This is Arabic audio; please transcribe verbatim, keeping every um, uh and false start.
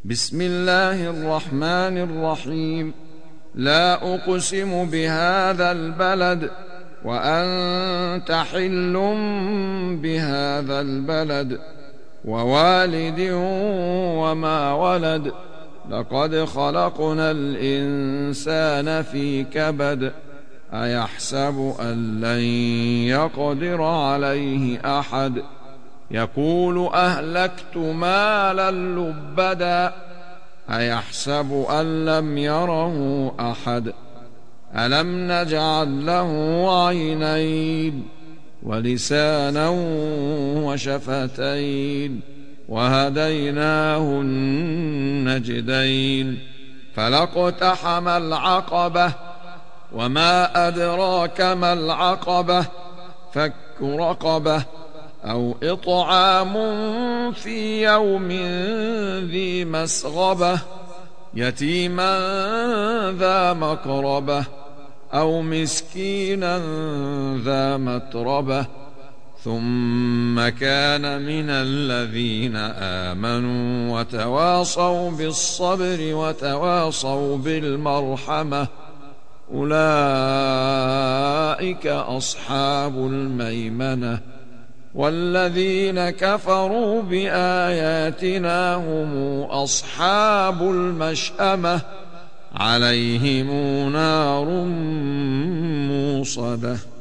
بسم الله الرحمن الرحيم. لا أقسم بهذا البلد وأنت حل بهذا البلد ووالد وما ولد. لقد خلقنا الإنسان في كبد. أيحسب أن لن يقدر عليه أحد. يقول أهلكت مالا لبدا. أيحسب أن لم يره أحد. ألم نجعل له عينين ولسانا وشفتين وهديناه النجدين. فلاقتحم العقبة وما أدراك ما العقبة. فك رقبة أو إطعام في يوم ذي مسغبة يتيما ذا مقربة أو مسكينا ذا متربة ثم كان من الذين آمنوا وتواصوا بالصبر وتواصوا بالمرحمة. أولئك أصحاب الميمنة. والذين كفروا بآياتنا هم أصحاب المشأمة. عليهم نار موصدة.